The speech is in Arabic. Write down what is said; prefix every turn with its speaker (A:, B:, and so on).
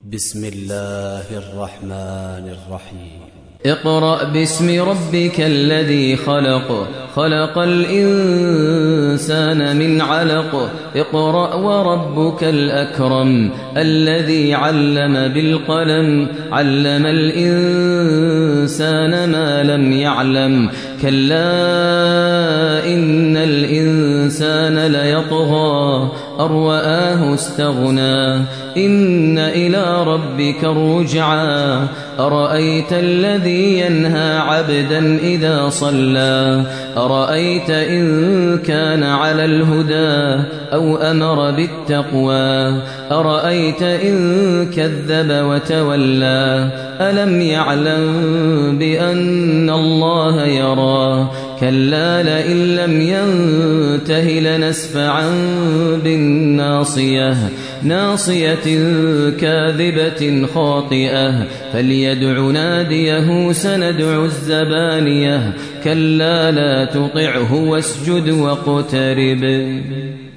A: بسم الله الرحمن الرحيم.
B: اقرأ باسم ربك الذي خلق، خلق الإنسان من علق. اقرأ وربك الأكرم الذي علم بالقلم، علم الإنسان ما لم يعلم. كلا إن الإنسان ليطغى أن رآه استغنى، إن إلى ربك الرجعى. أرأيت الذي ينهى عبدا إذا صلى، أرأيت إن كان على الهدى أو أمر بالتقوى، أرأيت إن كذب وتولى. ألم يعلم بأن الله يرى، كلا لئن لم ينته لنسفعا بالناصية، ناصية كاذبة خاطئة. فليدع ناديه سندع الزبانية، كلا لا تطعه واسجد واقترب.